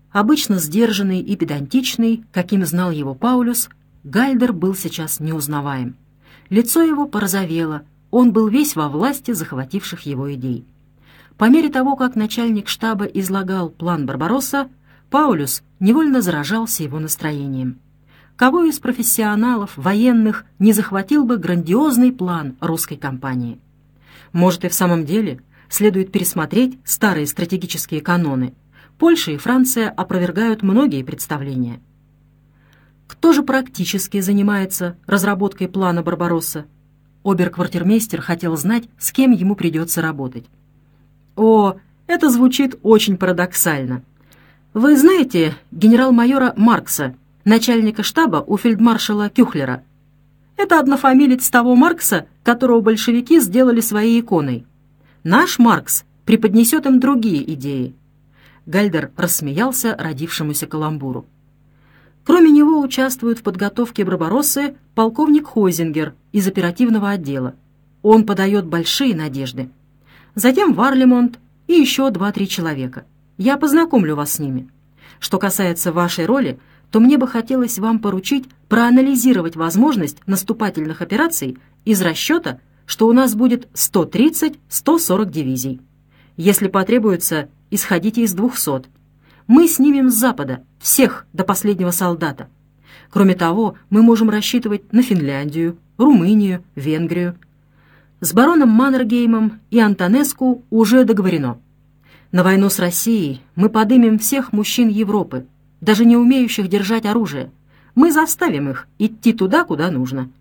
Обычно сдержанный и педантичный, каким знал его Паулюс, Гальдер был сейчас неузнаваем. Лицо его порозовело, он был весь во власти захвативших его идей. По мере того, как начальник штаба излагал план Барбаросса, Паулюс невольно заражался его настроением. Кого из профессионалов, военных, не захватил бы грандиозный план русской кампании? Может, и в самом деле следует пересмотреть старые стратегические каноны. Польша и Франция опровергают многие представления. Кто же практически занимается разработкой плана Барбаросса? Обер-квартирмейстер хотел знать, с кем ему придется работать. О, это звучит очень парадоксально. Вы знаете генерал-майора Маркса, начальника штаба у фельдмаршала Кюхлера? Это однофамилец того Маркса, которого большевики сделали своей иконой. Наш Маркс преподнесет им другие идеи. Гальдер рассмеялся родившемуся каламбуру. Кроме него участвует в подготовке Барбароссы полковник Хойзингер из оперативного отдела. Он подает большие надежды. Затем Варлемонт и еще 2-3 человека. Я познакомлю вас с ними. Что касается вашей роли, то мне бы хотелось вам поручить проанализировать возможность наступательных операций из расчета, что у нас будет 130-140 дивизий. Если потребуется, исходите из 200. Мы снимем с запада всех до последнего солдата. Кроме того, мы можем рассчитывать на Финляндию, Румынию, Венгрию. С бароном Маннергеймом и Антонеску уже договорено. На войну с Россией мы подымем всех мужчин Европы, даже не умеющих держать оружие. Мы заставим их идти туда, куда нужно.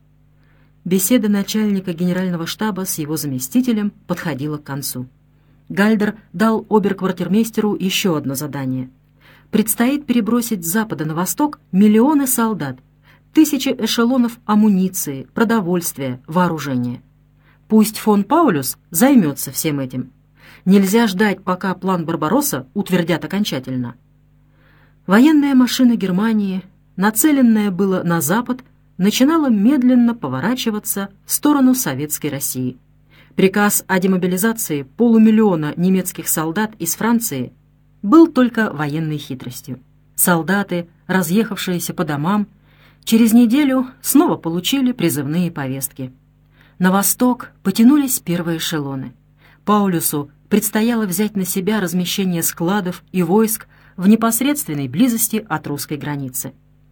Беседа начальника генерального штаба с его заместителем подходила к концу. Гальдер дал обер-квартирмейстеру еще одно задание. Предстоит перебросить с запада на восток миллионы солдат, тысячи эшелонов амуниции, продовольствия, вооружения. Пусть фон Паулюс займется всем этим. Нельзя ждать, пока план Барбаросса утвердят окончательно. Военная машина Германии, нацеленная было на запад, начинала медленно поворачиваться в сторону Советской России. Приказ о демобилизации полумиллиона немецких солдат из Франции был только военной хитростью. Солдаты, разъехавшиеся по домам, через неделю снова получили призывные повестки. На восток потянулись первые эшелоны. Паулюсу предстояло взять на себя размещение складов и войск в непосредственной близости от русской границы.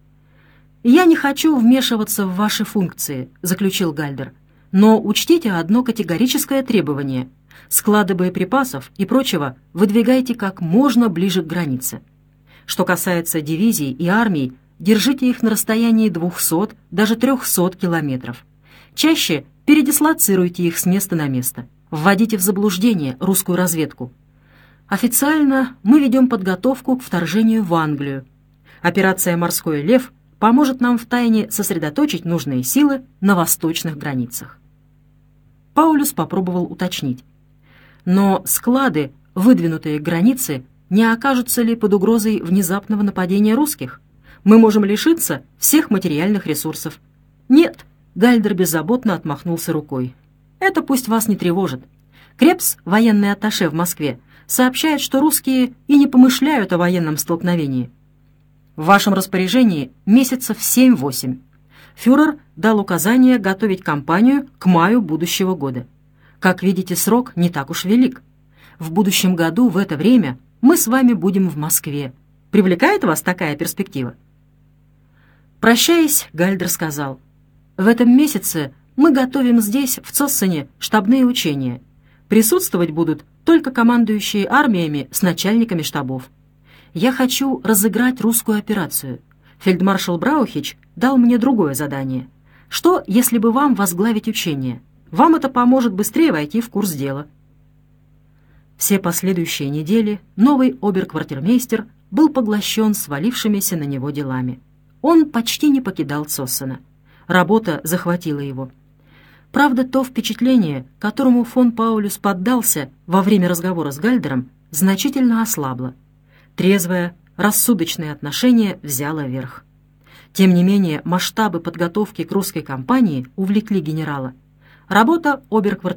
«Я не хочу вмешиваться в ваши функции», — заключил Гальдер. «Но учтите одно категорическое требование. Склады боеприпасов и прочего выдвигайте как можно ближе к границе. Что касается дивизий и армий, держите их на расстоянии 200, даже 300 километров. Чаще передислоцируйте их с места на место. Вводите в заблуждение русскую разведку. Официально мы ведем подготовку к вторжению в Англию. Операция «Морской лев» поможет нам втайне сосредоточить нужные силы на восточных границах». Паулюс попробовал уточнить. «Но склады, выдвинутые к границе, не окажутся ли под угрозой внезапного нападения русских? Мы можем лишиться всех материальных ресурсов». «Нет», — Гальдер беззаботно отмахнулся рукой. «Это пусть вас не тревожит. Крепс, военный атташе в Москве, сообщает, что русские и не помышляют о военном столкновении. В вашем распоряжении месяцев 7-8. Фюрер дал указание готовить кампанию к маю будущего года. Как видите, срок не так уж велик. В будущем году в это время мы с вами будем в Москве. Привлекает вас такая перспектива?» Прощаясь, Гальдер сказал: «В этом месяце мы готовим здесь, в Цоссене, штабные учения. Присутствовать будут только командующие армиями с начальниками штабов. Я хочу разыграть русскую операцию. Фельдмаршал Браухич дал мне другое задание. Что, если бы вам возглавить учение? Вам это поможет быстрее войти в курс дела». Все последующие недели новый обер-квартирмейстер был поглощен свалившимися на него делами. Он почти не покидал Цоссена. Работа захватила его. Правда, то впечатление, которому фон Паулюс поддался во время разговора с Гальдером, значительно ослабло. Трезвое, рассудочное отношение взяло верх. Тем не менее, масштабы подготовки к русской кампании увлекли генерала. Работа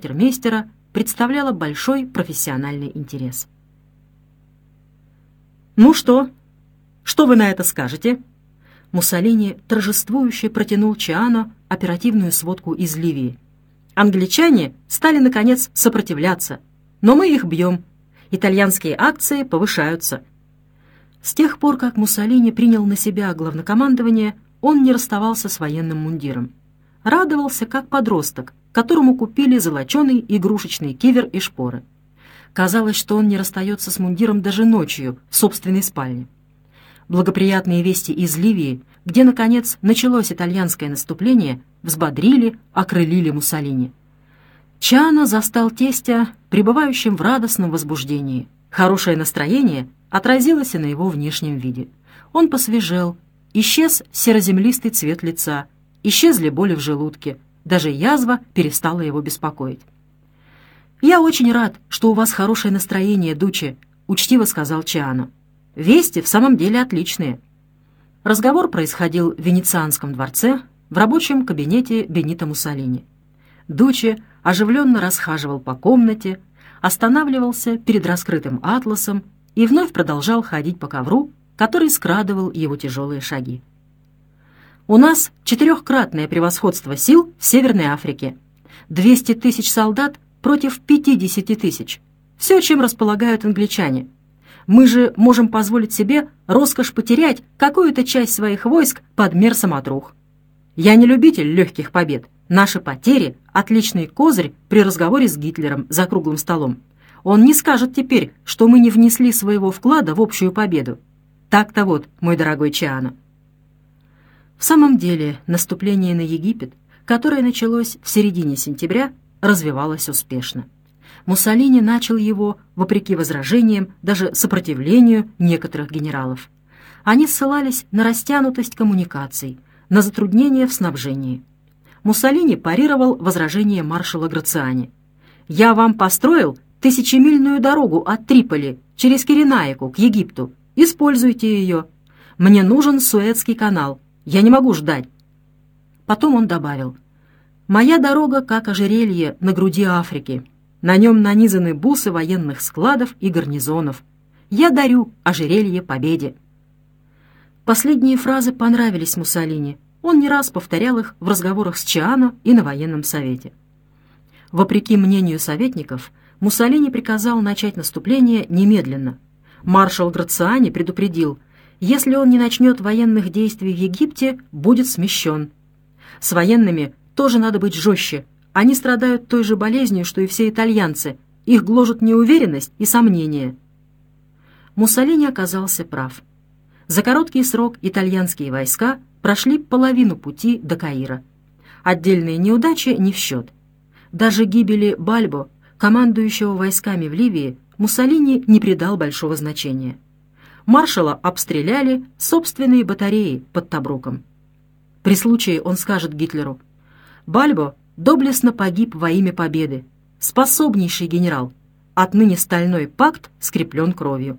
обер-квартирмейстера представляла большой профессиональный интерес. «Ну что? Что вы на это скажете?» Муссолини торжествующе протянул Чиано оперативную сводку из Ливии. «Англичане стали, наконец, сопротивляться, но мы их бьем. Итальянские акции повышаются». С тех пор, как Муссолини принял на себя главнокомандование, он не расставался с военным мундиром. Радовался, как подросток, которому купили золоченый игрушечный кивер и шпоры. Казалось, что он не расстается с мундиром даже ночью в собственной спальне. Благоприятные вести из Ливии, где, наконец, началось итальянское наступление, взбодрили, окрылили Муссолини. Чиано застал тестя, пребывающим в радостном возбуждении. Хорошее настроение отразилось и на его внешнем виде. Он посвежел, исчез сероземлистый цвет лица, исчезли боли в желудке, даже язва перестала его беспокоить. «Я очень рад, что у вас хорошее настроение, Дуче», — учтиво сказал Чиано. «Вести в самом деле отличные». Разговор происходил в Венецианском дворце, в рабочем кабинете Бенито Муссолини. Дуче оживленно расхаживал по комнате, останавливался перед раскрытым атласом и вновь продолжал ходить по ковру, который скрадывал его тяжелые шаги. «У нас 4-кратное превосходство сил в Северной Африке. 200 тысяч солдат против 50 тысяч. Все, чем располагают англичане. Мы же можем позволить себе роскошь потерять какую-то часть своих войск под Мерсом от Рух. Я не любитель легких побед. Наши потери — отличный козырь при разговоре с Гитлером за круглым столом. Он не скажет теперь, что мы не внесли своего вклада в общую победу. Так-то вот, мой дорогой Чиано». В самом деле, наступление на Египет, которое началось в середине сентября, развивалось успешно. Муссолини начал его, вопреки возражениям, даже сопротивлению некоторых генералов. Они ссылались на растянутость коммуникаций, на затруднения в снабжении. Муссолини парировал возражение маршала Грациани. «Я вам построил тысячемильную дорогу от Триполи через Киренаику к Египту. Используйте ее. Мне нужен Суэцкий канал. Я не могу ждать». Потом он добавил: «Моя дорога как ожерелье на груди Африки. На нем нанизаны бусы военных складов и гарнизонов. Я дарю ожерелье победе». Последние фразы понравились Муссолини. Он не раз повторял их в разговорах с Чиано и на военном совете. Вопреки мнению советников, Муссолини приказал начать наступление немедленно. Маршал Грациани предупредил: если он не начнет военных действий в Египте, будет смещен. С военными тоже надо быть жестче. Они страдают той же болезнью, что и все итальянцы. Их гложет неуверенность и сомнения. Муссолини оказался прав. За короткий срок итальянские войска прошли половину пути до Каира. Отдельные неудачи не в счет. Даже гибели Бальбо, командующего войсками в Ливии, Муссолини не придал большого значения. Маршала обстреляли собственные батареи под Тобруком. При случае он скажет Гитлеру: «Бальбо доблестно погиб во имя победы. Способнейший генерал. Отныне стальной пакт скреплен кровью».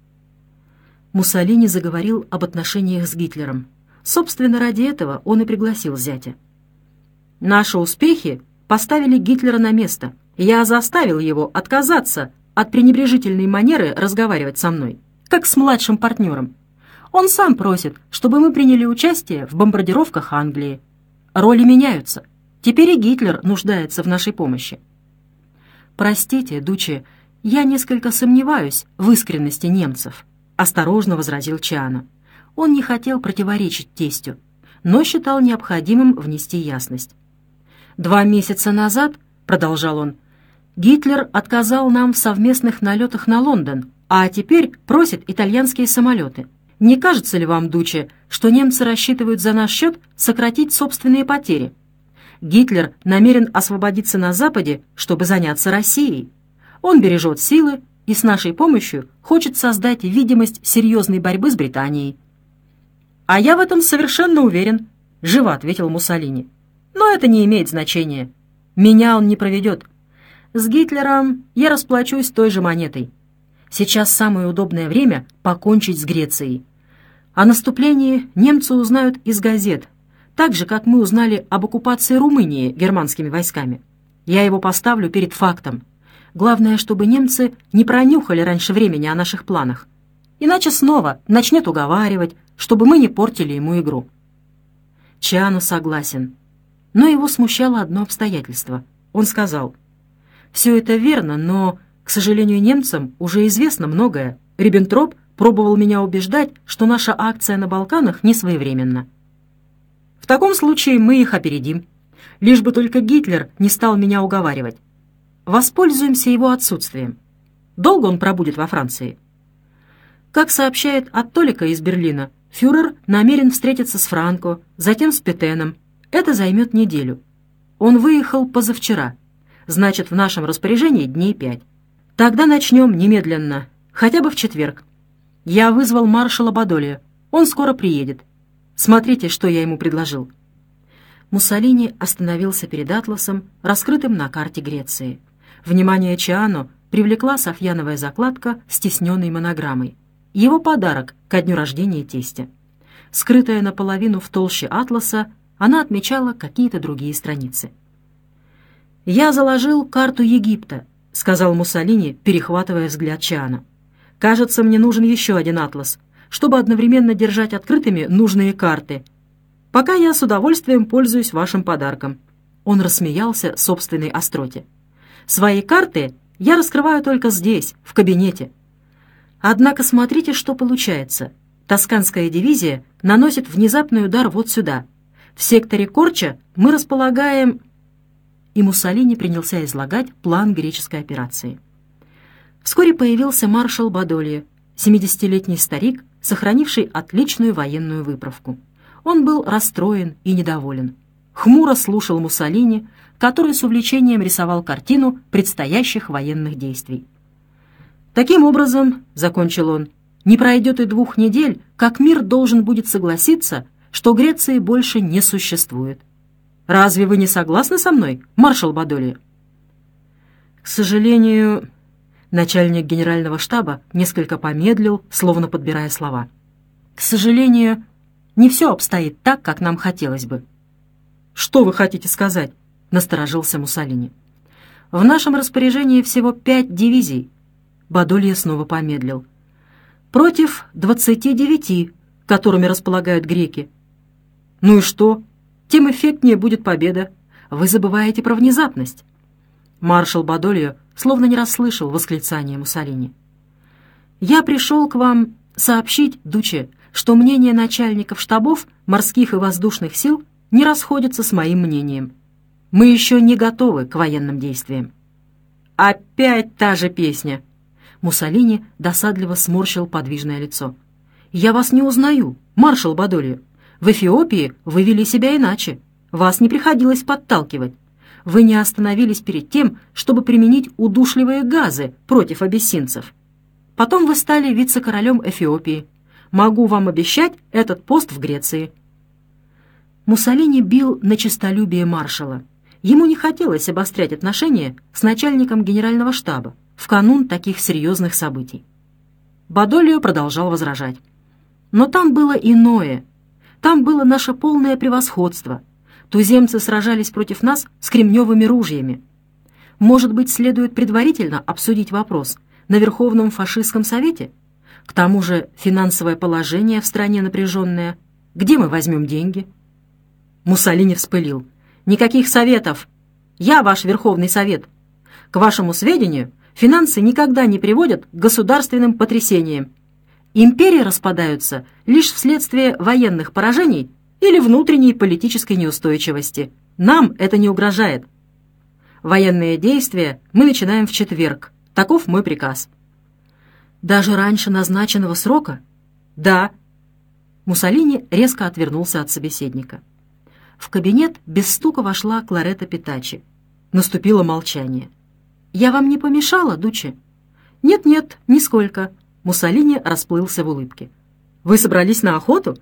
Муссолини заговорил об отношениях с Гитлером. Собственно, ради этого он и пригласил зятя. «Наши успехи поставили Гитлера на место. Я заставил его отказаться от пренебрежительной манеры разговаривать со мной, как с младшим партнером. Он сам просит, чтобы мы приняли участие в бомбардировках Англии. Роли меняются. Теперь и Гитлер нуждается в нашей помощи». «Простите, Дуче, я несколько сомневаюсь в искренности немцев», — осторожно возразил Чиано. Он не хотел противоречить тестю, но считал необходимым внести ясность. 2 месяца назад, — продолжал он, — Гитлер отказал нам в совместных налетах на Лондон, а теперь просит итальянские самолеты. Не кажется ли вам, Дуче, что немцы рассчитывают за наш счет сократить собственные потери? Гитлер намерен освободиться на Западе, чтобы заняться Россией. Он бережет силы и с нашей помощью хочет создать видимость серьезной борьбы с Британией». «А я в этом совершенно уверен», — живо ответил Муссолини. «Но это не имеет значения. Меня он не проведет. С Гитлером я расплачусь той же монетой. Сейчас самое удобное время покончить с Грецией. О наступлении немцы узнают из газет, так же, как мы узнали об оккупации Румынии германскими войсками. Я его поставлю перед фактом. Главное, чтобы немцы не пронюхали раньше времени о наших планах. иначе снова начнет уговаривать, чтобы мы не портили ему игру». Чиано согласен, но его смущало одно обстоятельство. Он сказал: «Все это верно, но, к сожалению, немцам уже известно многое. Риббентроп пробовал меня убеждать, что наша акция на Балканах не своевременна. В таком случае мы их опередим. Лишь бы только Гитлер не стал меня уговаривать. Воспользуемся его отсутствием. Долго он пробудет во Франции?» Как сообщает Аттолика из Берлина, фюрер намерен встретиться с Франко, затем с Петеном. Это займет неделю. Он выехал позавчера. Значит, в нашем распоряжении дней 5. Тогда начнем немедленно, хотя бы в четверг. Я вызвал маршала Бадолия. Он скоро приедет. Смотрите, что я ему предложил». Муссолини остановился перед атласом, раскрытым на карте Греции. Внимание Чиано привлекла софьяновая закладка с тисненной монограммой. Его подарок ко дню рождения тестя. Скрытая наполовину в толще атласа, она отмечала какие-то другие страницы. «Я заложил карту Египта», — сказал Муссолини, перехватывая взгляд Чиано. «Кажется, мне нужен еще один атлас, чтобы одновременно держать открытыми нужные карты. Пока я с удовольствием пользуюсь вашим подарком». Он рассмеялся собственной остроте. «Свои карты я раскрываю только здесь, в кабинете. Однако смотрите, что получается. Тосканская дивизия наносит внезапный удар вот сюда. В секторе Корча мы располагаем...» И Муссолини принялся излагать план греческой операции. Вскоре появился маршал Бадолия, 70-летний старик, сохранивший отличную военную выправку. Он был расстроен и недоволен. Хмуро слушал Муссолини, который с увлечением рисовал картину предстоящих военных действий. «Таким образом, — закончил он, — не пройдет и 2 недель, как мир должен будет согласиться, что Греции больше не существует. Разве вы не согласны со мной, маршал Бадолия?» «К сожалению...» Начальник генерального штаба несколько помедлил, словно подбирая слова. «К сожалению, не все обстоит так, как нам хотелось бы». «Что вы хотите сказать?» — насторожился Муссолини. «В нашем распоряжении всего 5 дивизий». Бадолия снова помедлил. «Против 29, которыми располагают греки». «Ну и что? Тем эффектнее будет победа. Вы забываете про внезапность». Маршал Бадолио словно не расслышал восклицания Муссолини. «Я пришел к вам сообщить, Дуче, что мнение начальников штабов морских и воздушных сил не расходится с моим мнением. Мы еще не готовы к военным действиям». «Опять та же песня!» Муссолини досадливо сморщил подвижное лицо. «Я вас не узнаю, маршал Бадолио. В Эфиопии вы вели себя иначе. Вас не приходилось подталкивать. Вы не остановились перед тем, чтобы применить удушливые газы против абиссинцев. Потом вы стали вице-королем Эфиопии. Могу вам обещать этот пост в Греции». Муссолини бил на честолюбие маршала. Ему не хотелось обострять отношения с начальником генерального штаба в канун таких серьезных событий. Бадолио продолжал возражать. «Но там было иное. Там было наше полное превосходство. Туземцы сражались против нас с кремневыми ружьями. Может быть, следует предварительно обсудить вопрос на Верховном фашистском совете? К тому же финансовое положение в стране напряженное. Где мы возьмем деньги?» Муссолини вспылил. «Никаких советов! Я ваш Верховный совет! К вашему сведению, финансы никогда не приводят к государственным потрясениям. Империи распадаются лишь вследствие военных поражений или внутренней политической неустойчивости. Нам это не угрожает. Военные действия мы начинаем в четверг. Таков мой приказ». «Даже раньше назначенного срока?» «Да». Муссолини резко отвернулся от собеседника. В кабинет без стука вошла Кларетта Питачи. Наступило молчание. «Я вам не помешала, Дуче?» «Нет-нет, нисколько». Муссолини расплылся в улыбке. «Вы собрались на охоту?»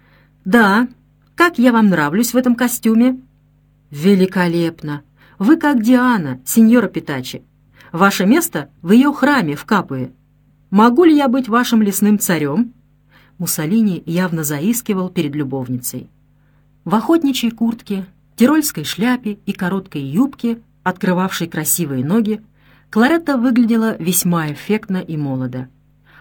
«Да. Как я вам нравлюсь в этом костюме?» «Великолепно! Вы как Диана, сеньора Питачи. Ваше место в ее храме в Капуе. Могу ли я быть вашим лесным царем?» Муссолини явно заискивал перед любовницей. В охотничьей куртке, тирольской шляпе и короткой юбке, открывавшей красивые ноги, Кларетта выглядела весьма эффектно и молодо.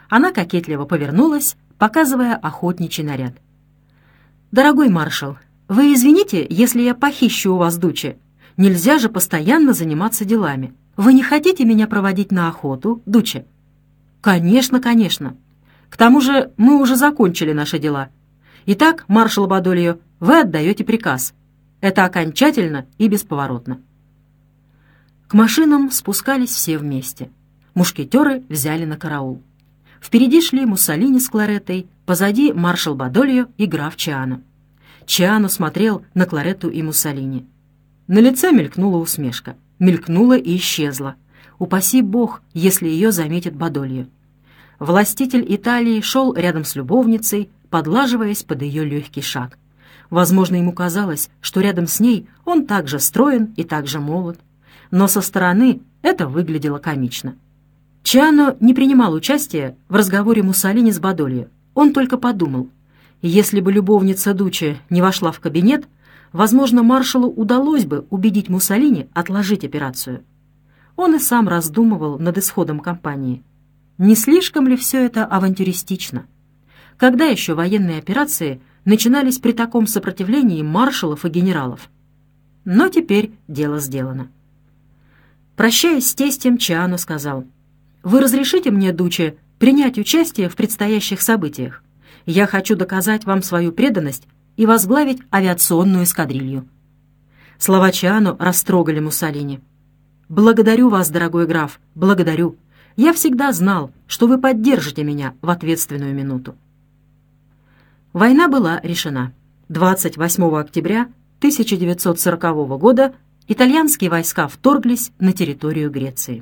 Она кокетливо повернулась, показывая охотничий наряд. «Дорогой маршал, вы извините, если я похищу у вас Дуче. Нельзя же постоянно заниматься делами. Вы не хотите меня проводить на охоту, Дуче?» «Конечно, конечно. К тому же мы уже закончили наши дела. Итак, маршал Бадольо, вы отдаете приказ. Это окончательно и бесповоротно». К машинам спускались все вместе. Мушкетеры взяли на караул. Впереди шли Муссолини с Клареттой, позади маршал Бадольо и граф Чиано. Чиано смотрел на Кларетту и Муссолини. На лице мелькнула усмешка. Мелькнула и исчезла. Упаси бог, если ее заметит Бадольо. Властитель Италии шел рядом с любовницей, подлаживаясь под ее легкий шаг. Возможно, ему казалось, что рядом с ней он так же строен и так же молод. Но со стороны это выглядело комично. Чиано не принимал участия в разговоре Муссолини с Бадольо. Он только подумал, если бы любовница Дуче не вошла в кабинет, возможно, маршалу удалось бы убедить Муссолини отложить операцию. Он и сам раздумывал над исходом кампании. Не слишком ли все это авантюристично? Когда еще военные операции начинались при таком сопротивлении маршалов и генералов? Но теперь дело сделано. Прощаясь с тестем, Чиано сказал: «Вы разрешите мне, Дуче, принять участие в предстоящих событиях? Я хочу доказать вам свою преданность и возглавить авиационную эскадрилью». Слова Чиано растрогали Муссолини. «Благодарю вас, дорогой граф, благодарю. Я всегда знал, что вы поддержите меня в ответственную минуту». Война была решена. 28 октября 1940 года итальянские войска вторглись на территорию Греции.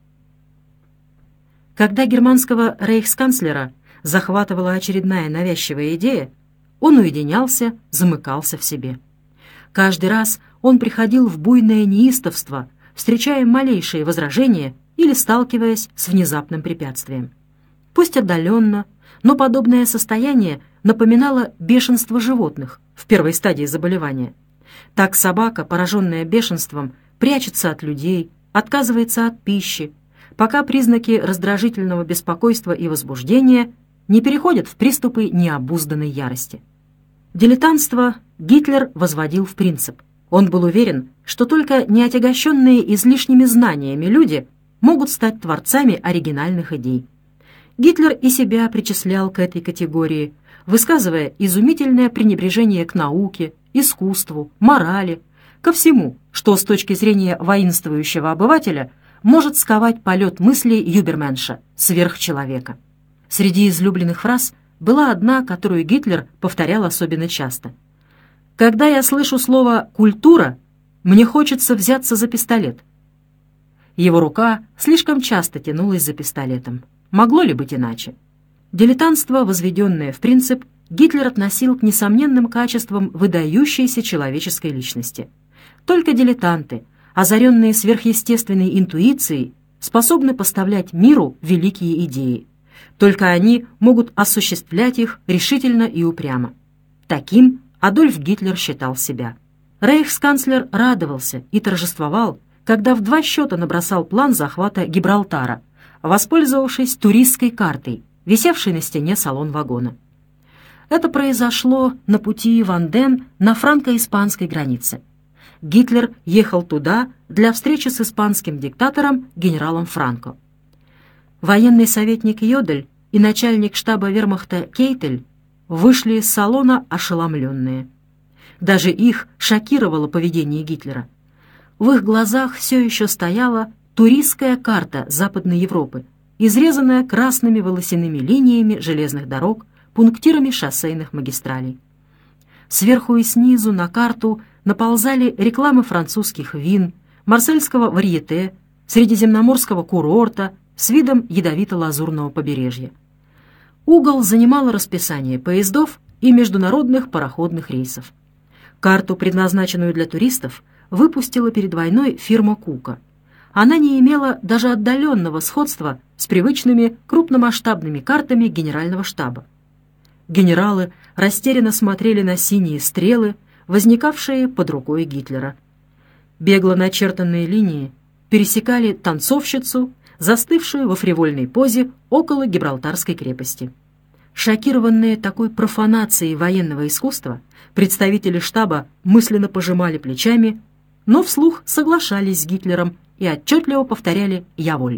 Когда германского рейхсканцлера захватывала очередная навязчивая идея, он уединялся, замыкался в себе. Каждый раз он приходил в буйное неистовство, встречая малейшие возражения или сталкиваясь с внезапным препятствием. Пусть отдаленно, но подобное состояние напоминало бешенство животных в первой стадии заболевания. Так собака, пораженная бешенством, прячется от людей, отказывается от пищи, пока признаки раздражительного беспокойства и возбуждения не переходят в приступы необузданной ярости. Дилетантство Гитлер возводил в принцип. Он был уверен, что только неотягощенные излишними знаниями люди могут стать творцами оригинальных идей. Гитлер и себя причислял к этой категории, высказывая изумительное пренебрежение к науке, искусству, морали, ко всему, что с точки зрения воинствующего обывателя может сковать полет мыслей юберменша, сверхчеловека. Среди излюбленных фраз была одна, которую Гитлер повторял особенно часто. «Когда я слышу слово «культура», мне хочется взяться за пистолет». Его рука слишком часто тянулась за пистолетом. Могло ли быть иначе? Дилетантство, возведенное в принцип, Гитлер относил к несомненным качествам выдающейся человеческой личности. Только дилетанты, озаренные сверхъестественной интуицией, способны поставлять миру великие идеи. Только они могут осуществлять их решительно и упрямо. Таким Адольф Гитлер считал себя. Рейхсканцлер радовался и торжествовал, когда в 2 счета набросал план захвата Гибралтара, воспользовавшись туристской картой, висевшей на стене салон-вагона. Это произошло на пути Ванден на франко-испанской границе. Гитлер ехал туда для встречи с испанским диктатором генералом Франко. Военный советник Йодель и начальник штаба вермахта Кейтель вышли из салона ошеломленные. Даже их шокировало поведение Гитлера. В их глазах все еще стояла туристская карта Западной Европы, изрезанная красными волосяными линиями железных дорог, пунктирами шоссейных магистралей. Сверху и снизу на карту наползали рекламы французских вин, марсельского варьете, средиземноморского курорта с видом ядовито-лазурного побережья. Угол занимало расписание поездов и международных пароходных рейсов. Карту, предназначенную для туристов, выпустила перед войной фирма Кука. Она не имела даже отдаленного сходства с привычными крупномасштабными картами генерального штаба. Генералы растерянно смотрели на синие стрелы, возникавшие под рукой Гитлера. Бегло начертанные линии пересекали танцовщицу, застывшую во фривольной позе около Гибралтарской крепости. Шокированные такой профанацией военного искусства, представители штаба мысленно пожимали плечами, но вслух соглашались с Гитлером и отчетливо повторяли «Я воль».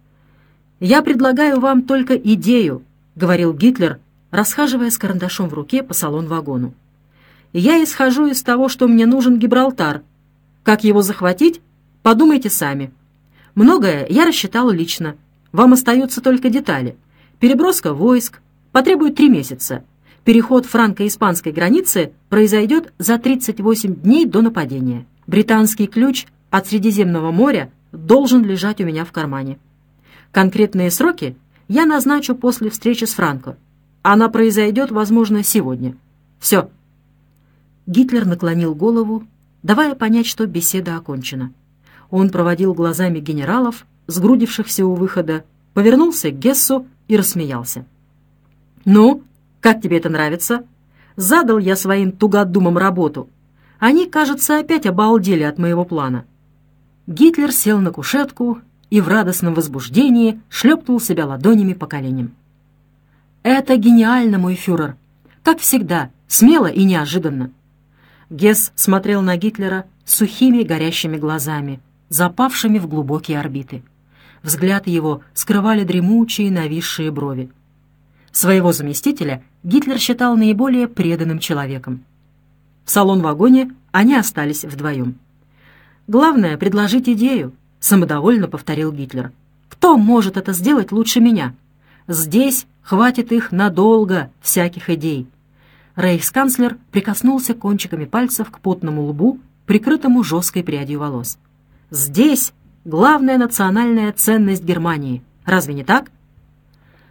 «Я предлагаю вам только идею», — говорил Гитлер, расхаживая с карандашом в руке по салон-вагону. «Я исхожу из того, что мне нужен Гибралтар. Как его захватить, подумайте сами. Многое я рассчитал лично. Вам остаются только детали. Переброска войск потребует 3 месяца. Переход франко-испанской границы произойдет за 38 дней до нападения. Британский ключ от Средиземного моря должен лежать у меня в кармане. Конкретные сроки я назначу после встречи с Франко. Она произойдет, возможно, сегодня. Все». Гитлер наклонил голову, давая понять, что беседа окончена. Он проводил глазами генералов, сгрудившихся у выхода, повернулся к Гессу и рассмеялся. «Ну, как тебе это нравится? Задал я своим тугодумам работу. Они, кажется, опять обалдели от моего плана». Гитлер сел на кушетку и в радостном возбуждении шлепнул себя ладонями по коленям. «Это гениально, мой фюрер! Как всегда, смело и неожиданно!» Гесс смотрел на Гитлера сухими горящими глазами, запавшими в глубокие орбиты. Взгляд его скрывали дремучие нависшие брови. Своего заместителя Гитлер считал наиболее преданным человеком. В салон-вагоне они остались вдвоем. «Главное — предложить идею», — самодовольно повторил Гитлер. «Кто может это сделать лучше меня? Здесь хватит их надолго, всяких идей». Рейхсканцлер прикоснулся кончиками пальцев к потному лбу, прикрытому жесткой прядью волос. «Здесь главная национальная ценность Германии. Разве не так?»